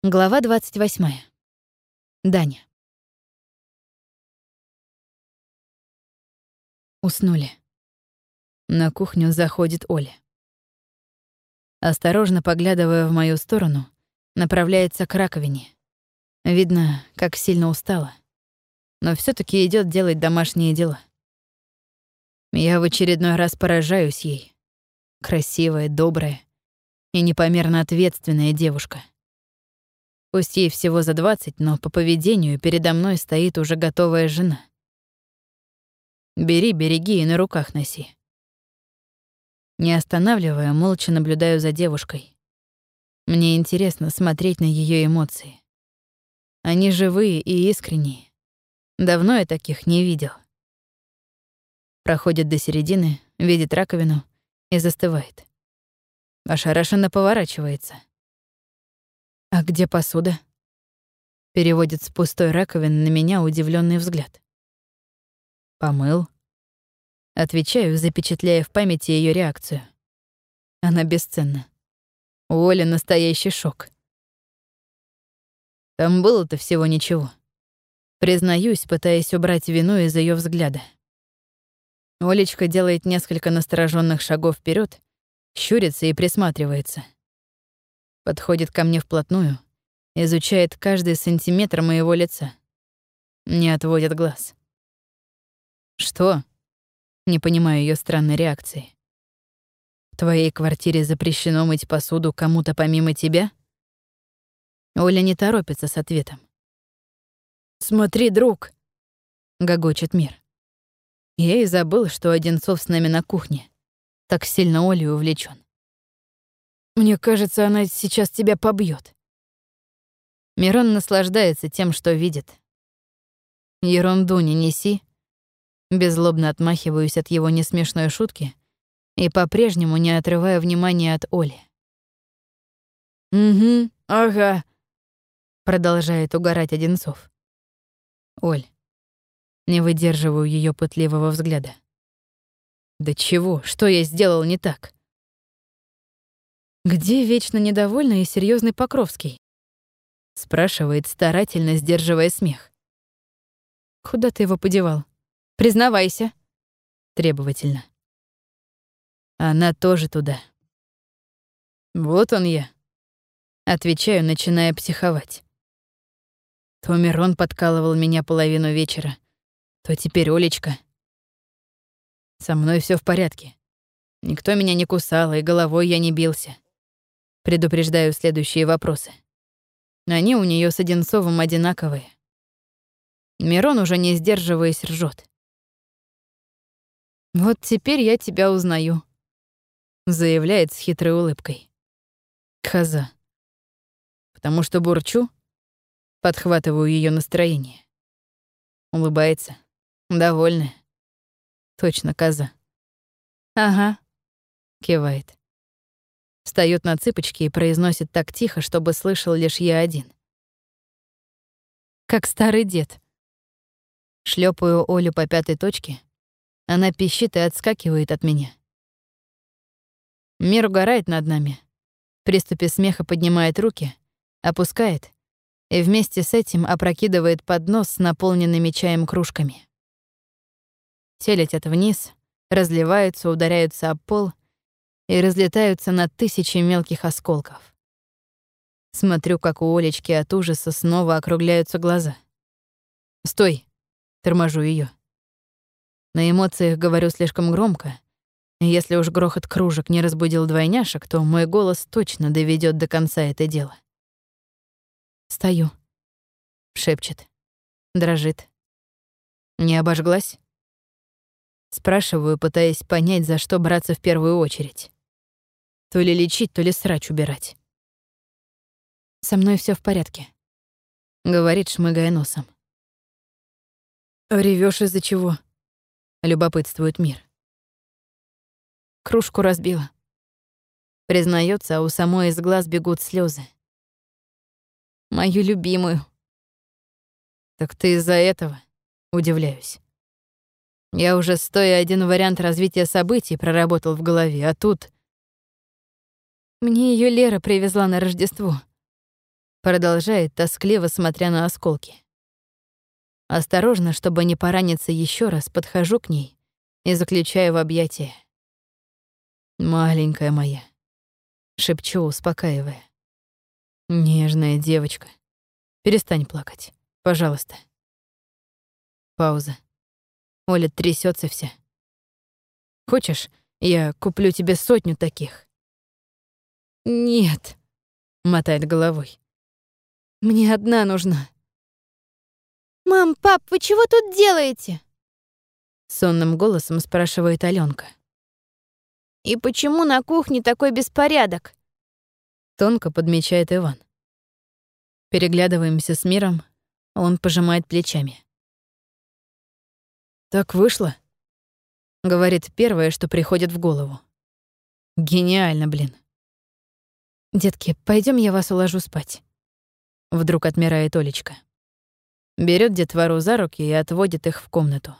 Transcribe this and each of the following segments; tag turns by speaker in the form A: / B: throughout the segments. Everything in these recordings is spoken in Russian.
A: Глава 28. Даня. Уснули. На кухню заходит Оля. Осторожно поглядывая в мою сторону, направляется к раковине. Видно, как сильно устала. Но все таки идет делать домашние дела. Я в очередной раз поражаюсь ей. Красивая, добрая и непомерно ответственная девушка. Пусть ей всего за 20, но по поведению передо мной стоит уже готовая жена. Бери, береги и на руках носи. Не останавливая, молча наблюдаю за девушкой. Мне интересно смотреть на ее эмоции. Они живые и искренние. Давно я таких не видел. Проходит до середины, видит раковину и застывает. Ошарашенно поворачивается. «А где посуда?» Переводит с пустой раковины на меня удивленный взгляд. «Помыл». Отвечаю, запечатляя в памяти ее реакцию. Она бесценна. У Оли настоящий шок. Там было-то всего ничего. Признаюсь, пытаясь убрать вину из ее взгляда. Олечка делает несколько настороженных шагов вперед, щурится и присматривается. Подходит ко мне вплотную, изучает каждый сантиметр моего лица. Не отводит глаз. «Что?» — не понимаю ее странной реакции. «В твоей квартире запрещено мыть посуду кому-то помимо тебя?» Оля не торопится с ответом. «Смотри, друг!» — гогочет Мир. Я и забыл, что Одинцов с нами на кухне. Так сильно Олей увлечен. «Мне кажется, она сейчас тебя побьет. Мирон наслаждается тем, что видит. «Ерунду не неси». Беззлобно отмахиваюсь от его несмешной шутки и по-прежнему не отрываю внимания от Оли. «Угу, ага», — продолжает угорать Одинцов. «Оль». Не выдерживаю ее пытливого взгляда. «Да чего? Что я сделал не так?» «Где вечно недовольный и серьезный Покровский?» — спрашивает, старательно сдерживая смех. «Куда ты его подевал? Признавайся!» — требовательно. Она тоже туда. «Вот он я», — отвечаю, начиная психовать. То Мирон подкалывал меня половину вечера, то теперь Олечка. Со мной все в порядке. Никто меня не кусал, и головой я не бился. Предупреждаю следующие вопросы. Они у нее с Одинцовым одинаковые. Мирон, уже не сдерживаясь, ржет. «Вот теперь я тебя узнаю», — заявляет с хитрой улыбкой. Коза. «Потому что бурчу?» Подхватываю ее настроение. Улыбается. Довольная. Точно коза. «Ага», — кивает. Встаёт на цыпочки и произносит так тихо, чтобы слышал лишь я один. «Как старый дед». Шлепаю Олю по пятой точке. Она пищит и отскакивает от меня. Мир угорает над нами. В приступе смеха поднимает руки, опускает и вместе с этим опрокидывает поднос с наполненными чаем кружками. Те летят вниз, разливаются, ударяются об пол и разлетаются на тысячи мелких осколков. Смотрю, как у Олечки от ужаса снова округляются глаза. «Стой!» — торможу ее. На эмоциях говорю слишком громко, и если уж грохот кружек не разбудил двойняшек, то мой голос точно доведет до конца это дело. «Стою», — шепчет, дрожит. «Не обожглась?» Спрашиваю, пытаясь понять, за что браться в первую очередь. То ли лечить, то ли срач убирать. «Со мной все в порядке», — говорит, шмыгая носом. «Ревёшь из-за чего?» — любопытствует Мир. Кружку разбила. Признается, а у самой из глаз бегут слезы. Мою любимую. «Так ты из-за этого?» — удивляюсь. Я уже 101 вариант развития событий проработал в голове, а тут... Мне ее Лера привезла на Рождество. Продолжает, тоскливо смотря на осколки. Осторожно, чтобы не пораниться еще раз, подхожу к ней и заключаю в объятия. «Маленькая моя», — шепчу, успокаивая. «Нежная девочка, перестань плакать, пожалуйста». Пауза. Оля трясется вся. «Хочешь, я куплю тебе 100 таких?» «Нет», — мотает головой. «Мне одна нужна».
B: «Мам, пап, вы чего тут делаете?»
A: Сонным голосом спрашивает Алёнка.
B: «И почему на кухне такой беспорядок?»
A: Тонко подмечает Иван. Переглядываемся с Миром, он пожимает плечами. «Так вышло», — говорит первое, что приходит в голову. «Гениально, блин». «Детки, пойдем, я вас уложу спать». Вдруг отмирает Олечка. Берет детвору за руки и отводит их в комнату.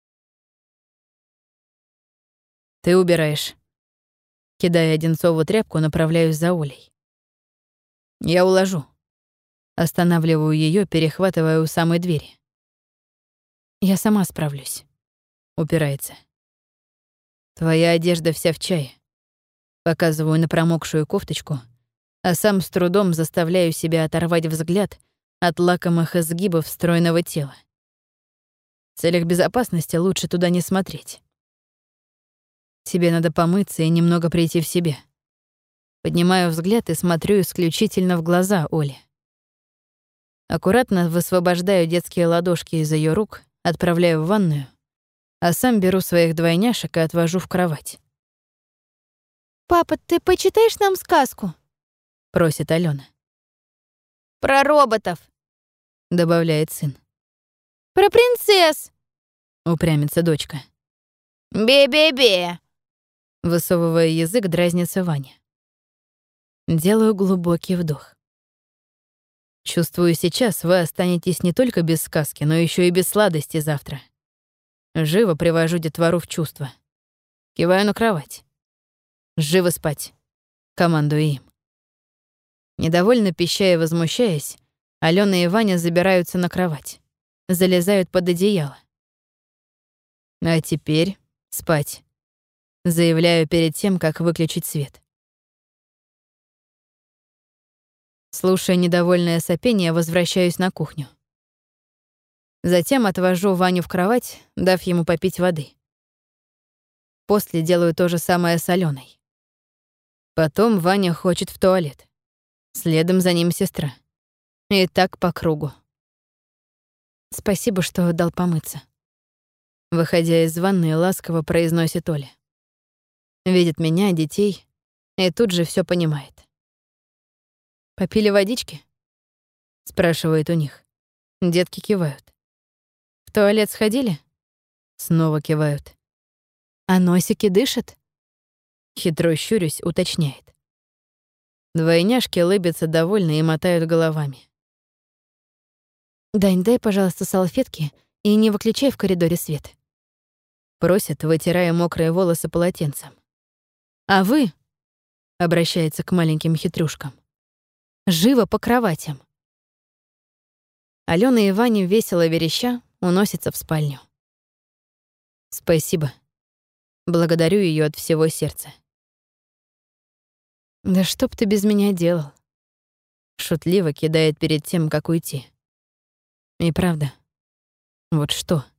A: «Ты убираешь». Кидая Одинцову тряпку, направляюсь за Олей. «Я уложу». Останавливаю ее, перехватывая у самой двери. «Я сама справлюсь», — упирается. «Твоя одежда вся в чае». Показываю на промокшую кофточку, а сам с трудом заставляю себя оторвать взгляд от лакомых изгибов стройного тела. В целях безопасности лучше туда не смотреть. Тебе надо помыться и немного прийти в себя. Поднимаю взгляд и смотрю исключительно в глаза Оле. Аккуратно высвобождаю детские ладошки из ее рук, отправляю в ванную, а сам беру своих двойняшек и отвожу в кровать.
B: «Папа, ты почитаешь нам сказку?»
A: — просит Алена.
B: «Про роботов»,
A: — добавляет сын.
B: «Про принцесс».
A: Упрямится дочка.
B: «Бе-бе-бе».
A: Высовывая язык, дразнится Ваня. Делаю глубокий вдох. Чувствую, сейчас вы останетесь не только без сказки, но еще и без сладости завтра. Живо привожу детвору в чувство. Киваю на кровать. Живо спать. Командую им. Недовольно пищая и возмущаясь, Алена и Ваня забираются на кровать. Залезают под одеяло. А теперь спать. Заявляю перед тем, как выключить свет. Слушая недовольное сопение, возвращаюсь на кухню. Затем отвожу Ваню в кровать, дав ему попить воды. После делаю то же самое с Аленой. Потом Ваня хочет в туалет. Следом за ним сестра. И так по кругу. «Спасибо, что дал помыться». Выходя из ванны, ласково произносит Оля. Видит меня, детей, и тут же все понимает. «Попили водички?» — спрашивает у них. Детки кивают. «В туалет сходили?» Снова кивают. «А носики дышат?» Хитро щурюсь, уточняет. Двойняшки лыбятся довольно и мотают головами. «Дань, дай, пожалуйста, салфетки и не выключай в коридоре свет», — просит, вытирая мокрые волосы полотенцем. «А вы?» — обращается к маленьким хитрюшкам. «Живо по кроватям». Алена и Ваня, весело вереща, уносятся в спальню. «Спасибо». Благодарю ее от всего сердца. «Да что б ты без меня делал?» Шутливо кидает перед тем, как уйти. И правда, вот что?